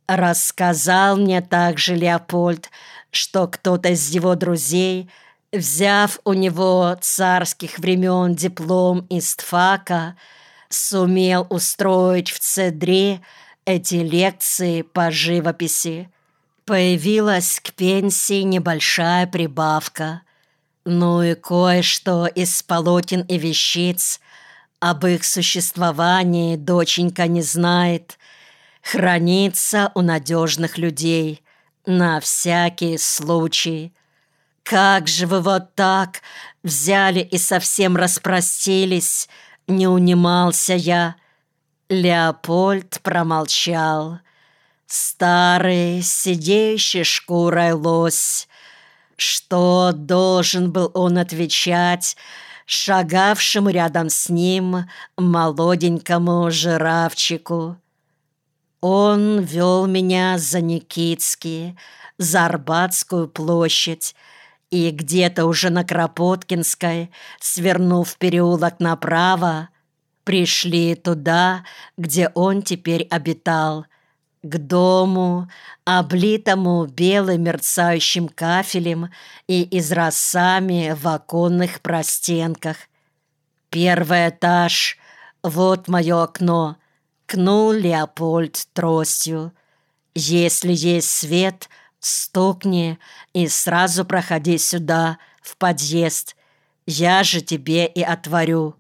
Рассказал мне также Леопольд, что кто-то из его друзей, взяв у него царских времен диплом из ТФАКа, сумел устроить в Цедре эти лекции по живописи. Появилась к пенсии небольшая прибавка. Ну и кое-что из полотен и вещиц об их существовании доченька не знает. Хранится у надежных людей на всякий случай. Как же вы вот так взяли и совсем распростились, не унимался я. Леопольд промолчал. Старый, сидеющий шкурой лось. Что должен был он отвечать шагавшему рядом с ним молоденькому жирафчику? Он вел меня за Никитский, за Арбатскую площадь, и где-то уже на Кропоткинской, свернув в переулок направо, пришли туда, где он теперь обитал, к дому, облитому белым мерцающим кафелем и изразцами в оконных простенках. «Первый этаж, вот мое окно», — кнул Леопольд тростью. «Если есть свет, стукни и сразу проходи сюда, в подъезд. Я же тебе и отворю».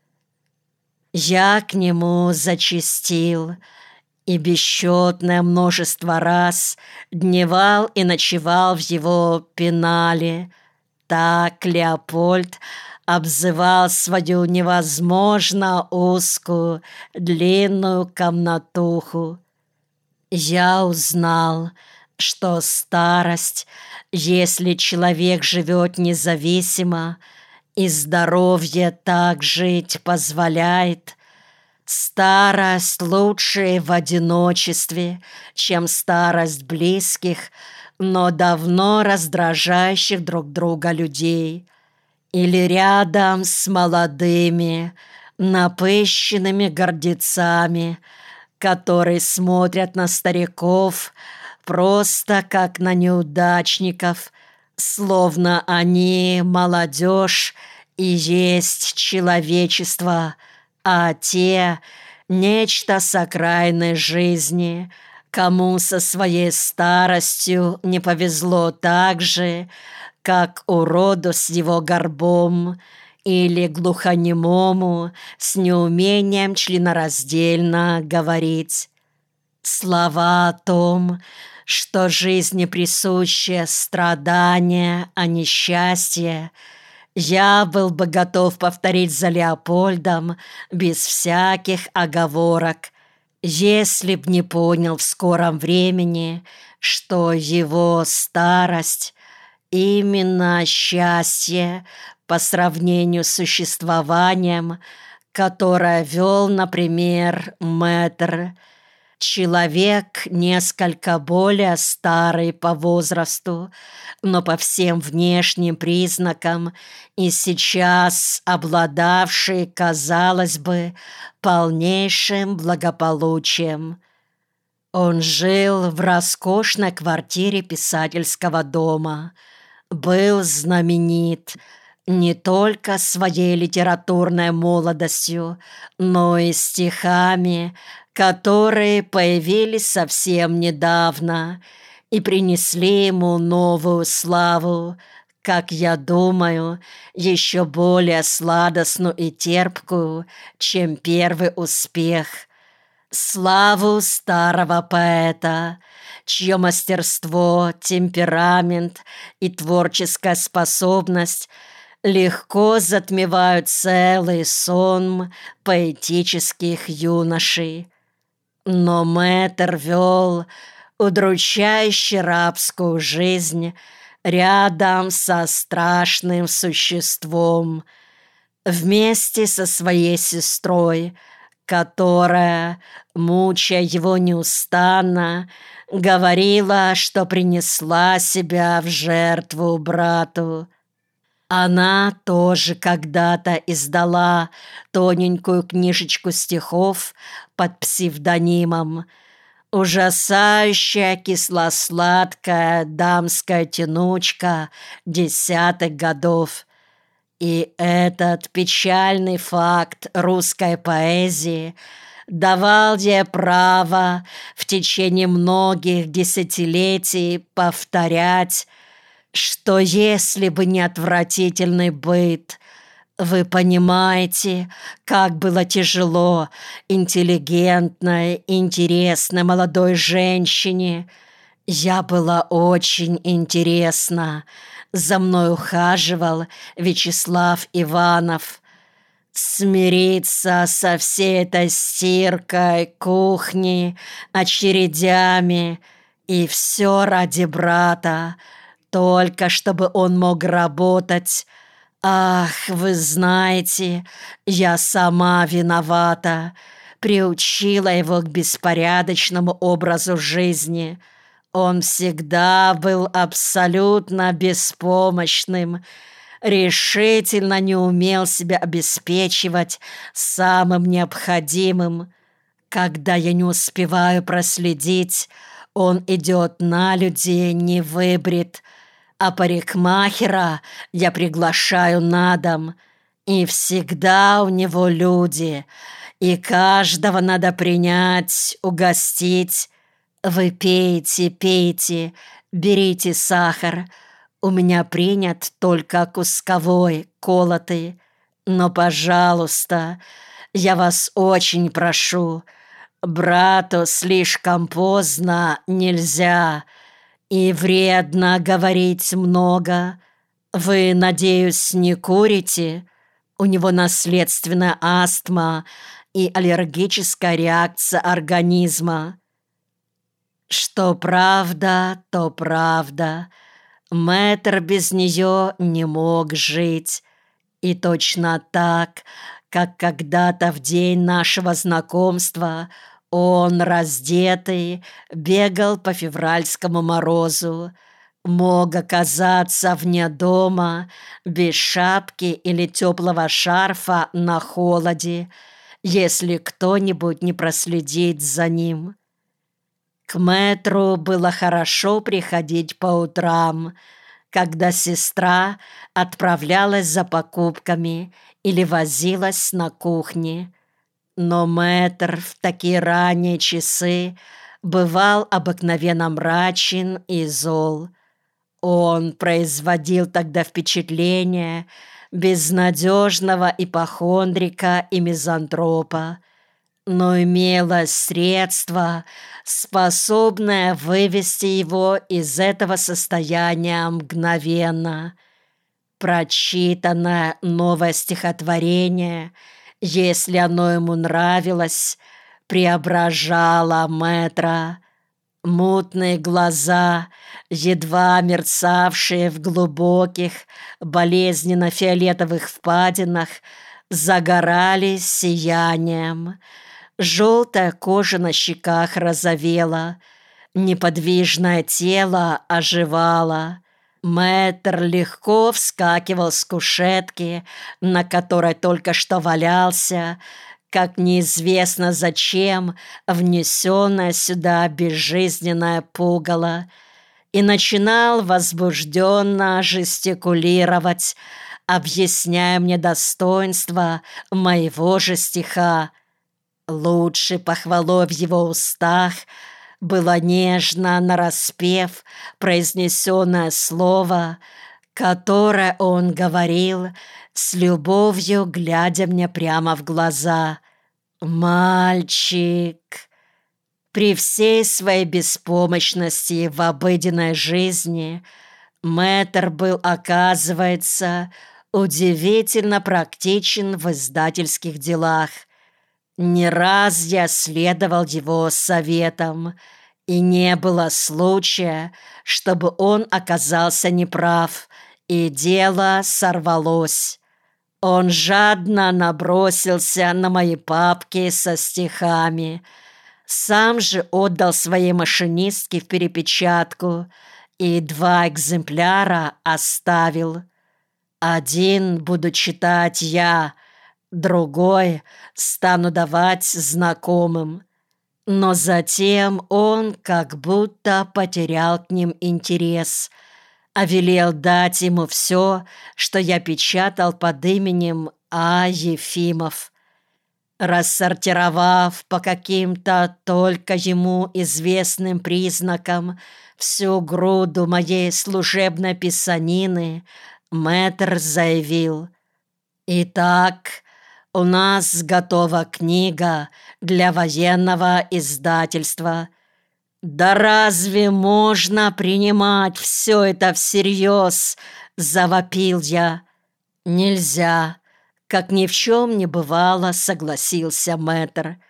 Я к нему зачастил и бесчетное множество раз дневал и ночевал в его пенале. Так Леопольд обзывал свою невозможно узкую, длинную комнатуху. Я узнал, что старость, если человек живет независимо, и здоровье так жить позволяет, старость лучше в одиночестве, чем старость близких, но давно раздражающих друг друга людей, или рядом с молодыми, напыщенными гордецами, которые смотрят на стариков просто как на неудачников, словно они молодежь и есть человечество, а те — нечто с окраины жизни, кому со своей старостью не повезло так же, как уроду с его горбом или глухонемому с неумением членораздельно говорить. Слова о том, что жизни присуще страдания, а не счастье, я был бы готов повторить за Леопольдом без всяких оговорок, если б не понял в скором времени, что его старость — именно счастье по сравнению с существованием, которое вел, например, мэтр, человек несколько более старый по возрасту, но по всем внешним признакам и сейчас обладавший, казалось бы, полнейшим благополучием. Он жил в роскошной квартире писательского дома, был знаменит не только своей литературной молодостью, но и стихами, которые появились совсем недавно и принесли ему новую славу, как я думаю, еще более сладостную и терпкую, чем первый успех. Славу старого поэта, чье мастерство, темперамент и творческая способность легко затмевают целый сон поэтических юношей. Но мэтр вел удручающе рабскую жизнь рядом со страшным существом, вместе со своей сестрой, которая, мучая его неустанно, говорила, что принесла себя в жертву брату. Она тоже когда-то издала тоненькую книжечку стихов под псевдонимом, ужасающая кисло-сладкая дамская тянучка 10-х годов. И этот печальный факт русской поэзии давал ей право в течение многих десятилетий повторять, что если бы не отвратительный быт, вы понимаете, как было тяжело интеллигентной, интересной молодой женщине. Я была очень интересна. За мной ухаживал Вячеслав Иванов. Смириться со всей этой стиркой, кухней, очередями, и все ради брата, только чтобы он мог работать. Ах, вы знаете, я сама виновата, приучила его к беспорядочному образу жизни. Он всегда был абсолютно беспомощным, решительно не умел себя обеспечивать самым необходимым. Когда я не успеваю проследить, он идет на людей невыбрит, а парикмахера я приглашаю на дом, и всегда у него люди, и каждого надо принять, угостить. Вы пейте, пейте, берите сахар. У меня принят только кусковой, колотый. Но, пожалуйста, я вас очень прошу, брату слишком поздно нельзя, и вредно говорить много. Вы, надеюсь, не курите? У него наследственная астма и аллергическая реакция организма. Что правда, то правда. Мэтр без нее не мог жить. И точно так, как когда-то в день нашего знакомства он, раздетый, бегал по февральскому морозу, мог оказаться вне дома, без шапки или теплого шарфа на холоде, если кто-нибудь не проследит за ним. К мэтру было хорошо приходить по утрам, когда сестра отправлялась за покупками или возилась на кухне. Но мэтр в такие ранние часы бывал обыкновенно мрачен и зол. Он производил тогда впечатление безнадежного ипохондрика и мизантропа, но имелось средство, способное вывести его из этого состояния мгновенно. Прочитанное новое стихотворение, если оно ему нравилось, преображало мэтра. Мутные глаза, едва мерцавшие в глубоких, болезненно-фиолетовых впадинах, загорались сиянием. Желтая кожа на щеках розовела, неподвижное тело оживало. Мэтр легко вскакивал с кушетки, на которой только что валялся, как неизвестно зачем внесенное сюда безжизненное пугало, и начинал возбужденно жестикулировать, объясняя мне достоинство моего же стиха. Лучшей похвалой в его устах было нежно нараспев произнесенное слово, которое он говорил с любовью, глядя мне прямо в глаза. «Мальчик!» При всей своей беспомощности в обыденной жизни мэтр был, оказывается, удивительно практичен в издательских делах. Не раз я следовал его советам, и не было случая, чтобы он оказался неправ, и дело сорвалось. Он жадно набросился на мои папки со стихами, сам же отдал своей машинистке в перепечатку и 2 экземпляра оставил. Один буду читать я, другой стану давать знакомым. Но затем он как будто потерял к ним интерес, а велел дать ему все, что я печатал под именем А. Ефимов. Рассортировав по каким-то только ему известным признакам всю груду моей служебной писанины, мэтр заявил: «Итак, у нас готова книга для военного издательства. Да разве можно принимать все это всерьез?» — завопил я. «Нельзя», — как ни в чем не бывало, согласился мэтр.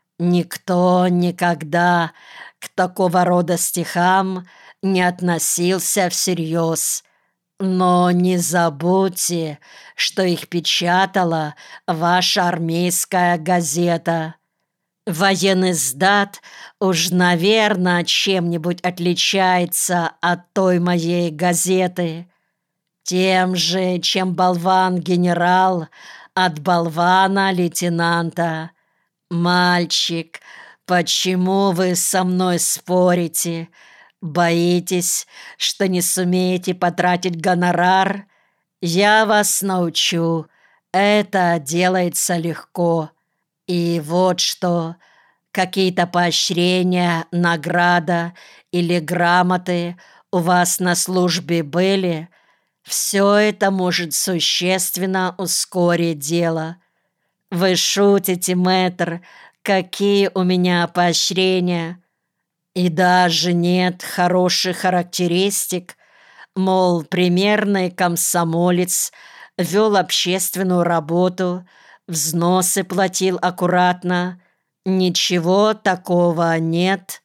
«Никто никогда к такого рода стихам не относился всерьез. Но не забудьте, что их печатала ваша армейская газета. Военный издат уж, наверное, чем-нибудь отличается от той моей газеты. Тем же, чем болван-генерал от болвана-лейтенанта. Мальчик, почему вы со мной спорите? Боитесь, что не сумеете потратить гонорар? Я вас научу. Это делается легко. И вот что. Какие-то поощрения, награда или грамоты у вас на службе были? Все это может существенно ускорить дело. Вы шутите, мэтр, какие у меня поощрения? И даже нет хороших характеристик, мол, примерный комсомолец, вел общественную работу, взносы платил аккуратно. Ничего такого нет.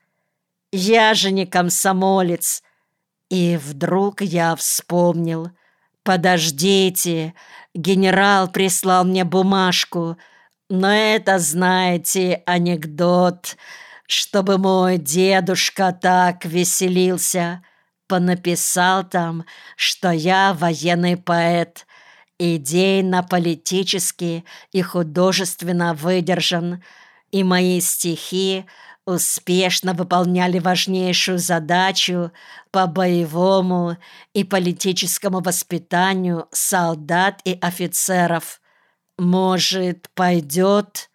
Я же не комсомолец. И вдруг я вспомнил. Подождите, генерал прислал мне бумажку, но это, знаете, анекдот, чтобы мой дедушка так веселился. Понаписал там, что я военный поэт, идейно-политически и художественно выдержан, и мои стихи успешно выполняли важнейшую задачу по боевому и политическому воспитанию солдат и офицеров. Может, пойдет?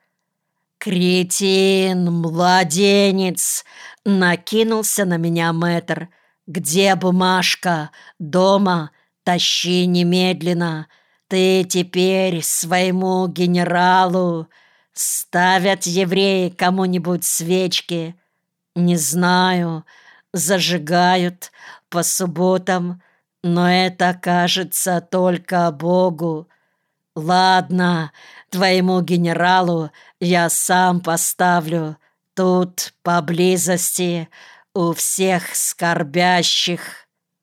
«Кретин, младенец!» — накинулся на меня мэтр. «Где бумажка? Дома? Тащи немедленно! Ты теперь своему генералу...» Ставят евреи кому-нибудь свечки? Не знаю, зажигают по субботам, но это кажется только Богу. Ладно, твоему генералу я сам поставлю, тут поблизости у всех скорбящих.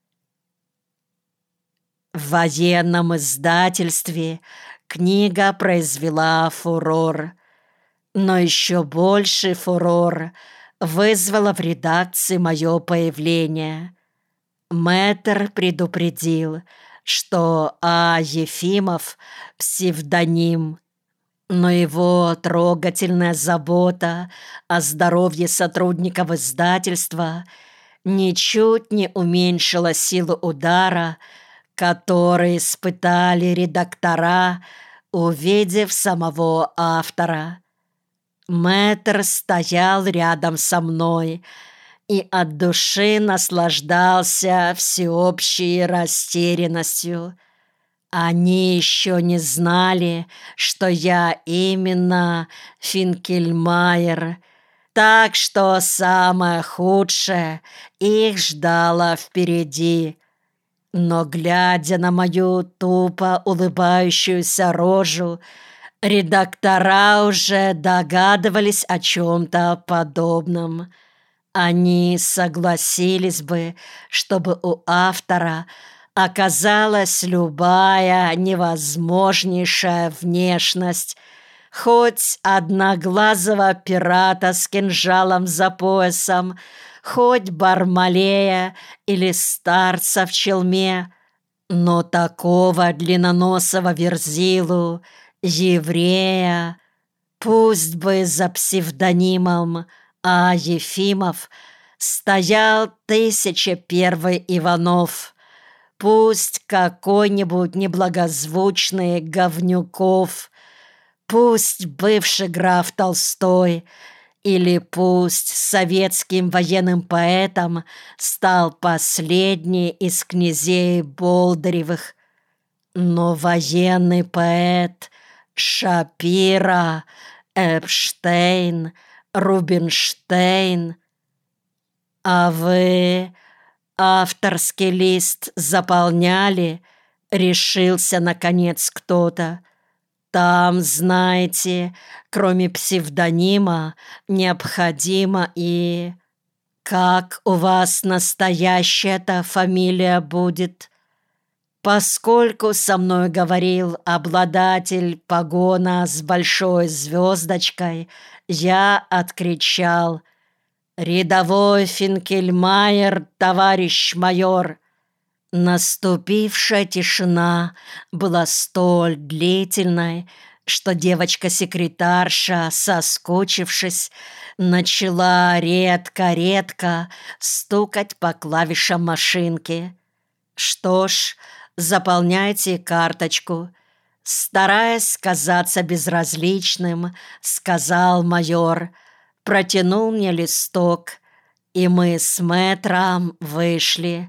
В военном издательстве книга произвела фурор. Но еще больше фурор вызвало в редакции мое появление. Мэтр предупредил, что А. Ефимов — псевдоним, но его трогательная забота о здоровье сотрудников издательства ничуть не уменьшила силу удара, который испытали редактора, увидев самого автора. Мэтр стоял рядом со мной и от души наслаждался всеобщей растерянностью. Они еще не знали, что я именно Финкельмайер, так что самое худшее их ждало впереди. Но, глядя на мою тупо улыбающуюся рожу, редактора уже догадывались о чем-то подобном. Они согласились бы, чтобы у автора оказалась любая невозможнейшая внешность, хоть одноглазого пирата с кинжалом за поясом, хоть Бармалея или старца в челме, но такого длинноносого верзилу, еврея, пусть бы за псевдонимом а Ефимов стоял 1001 Иванов. Пусть какой-нибудь неблагозвучный Говнюков, пусть бывший граф Толстой, или пусть советским военным поэтом стал последний из князей Болдыревых, но военный поэт Шапира, Эпштейн, Рубинштейн. А вы авторский лист заполняли? Решился, наконец, кто-то. Там, знаете, кроме псевдонима, необходимо и... Как у вас настоящая-то фамилия будет? Поскольку со мной говорил обладатель погона с большой звездочкой, я откричал: «Рядовой Финкельмайер, товарищ майор!» Наступившая тишина была столь длительной, что девочка-секретарша, соскучившись, начала редко-редко стукать по клавишам машинки. «Что ж, заполняйте карточку», — стараясь казаться безразличным, сказал майор, протянул мне листок, и мы с мэтром вышли.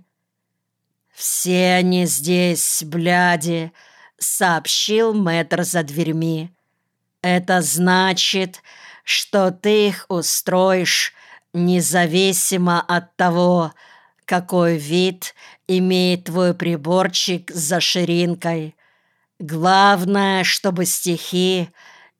«Все они здесь, бляди», — сообщил мэтр за дверьми. «Это значит, что ты их устроишь независимо от того, какой вид имеет твой приборчик за ширинкой. Главное, чтобы стихи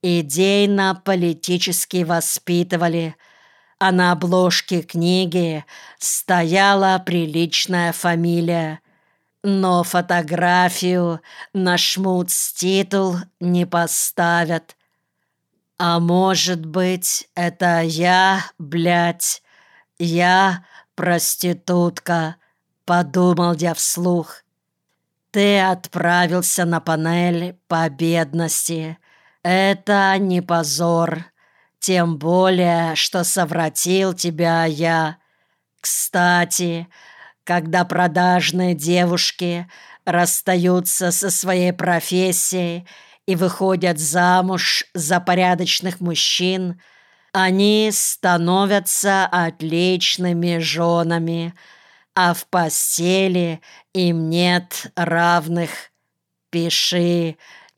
идейно-политически воспитывали, а на обложке книги стояла приличная фамилия. Но фотографию на шмуц-титул не поставят. А может быть, это я, блядь, я проститутка», — подумал я вслух. «Ты отправился на панель по бедности. Это не позор, тем более, что совратил тебя я. Кстати, когда продажные девушки расстаются со своей профессией и выходят замуж за порядочных мужчин, они становятся отличными женами, а в постели им нет равных. Пиши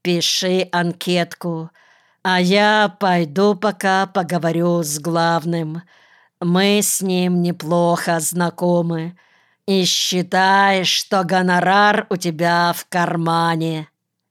анкетку, а я пойду пока поговорю с главным. Мы с ним неплохо знакомы. И считай, что гонорар у тебя в кармане».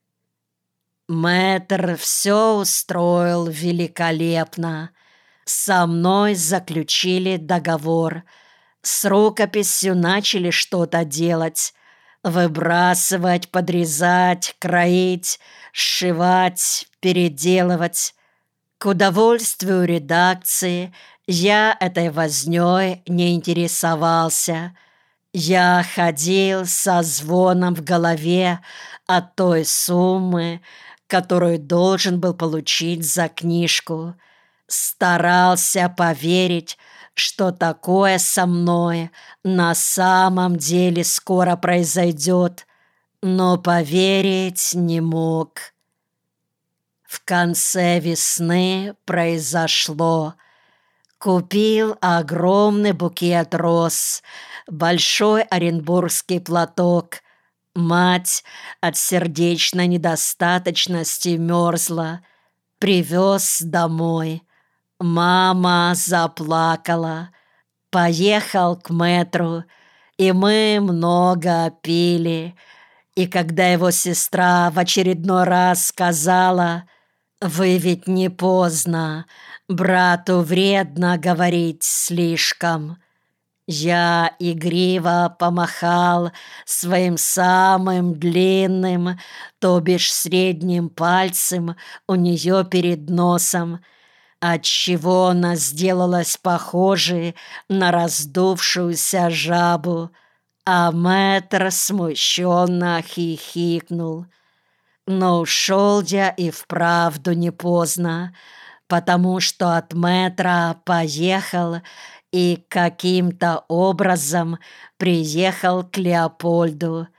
Мэтр все устроил великолепно. Со мной заключили договор. С рукописью начали что-то делать. Выбрасывать, подрезать, кроить, сшивать, переделывать. К удовольствию редакции я этой вознёй не интересовался. Я ходил со звоном в голове от той суммы, которую должен был получить за книжку. Старался поверить, что такое со мной на самом деле скоро произойдет, но поверить не мог. В конце весны произошло. Купил огромный букет роз, большой оренбургский платок. Мать от сердечной недостаточности мерзла. Привез домой. Мама заплакала. Поехал к мэтру, и мы много пили. И когда его сестра в очередной раз сказала: «Вы ведь не поздно, брату вредно говорить слишком», я игриво помахал своим самым длинным, то бишь средним пальцем у нее перед носом, отчего она сделалась похожей на раздувшуюся жабу, а мэтр смущенно хихикнул. Но ушел я и вправду не поздно. потому что от метра поехал и каким-то образом приехал к Леопольду.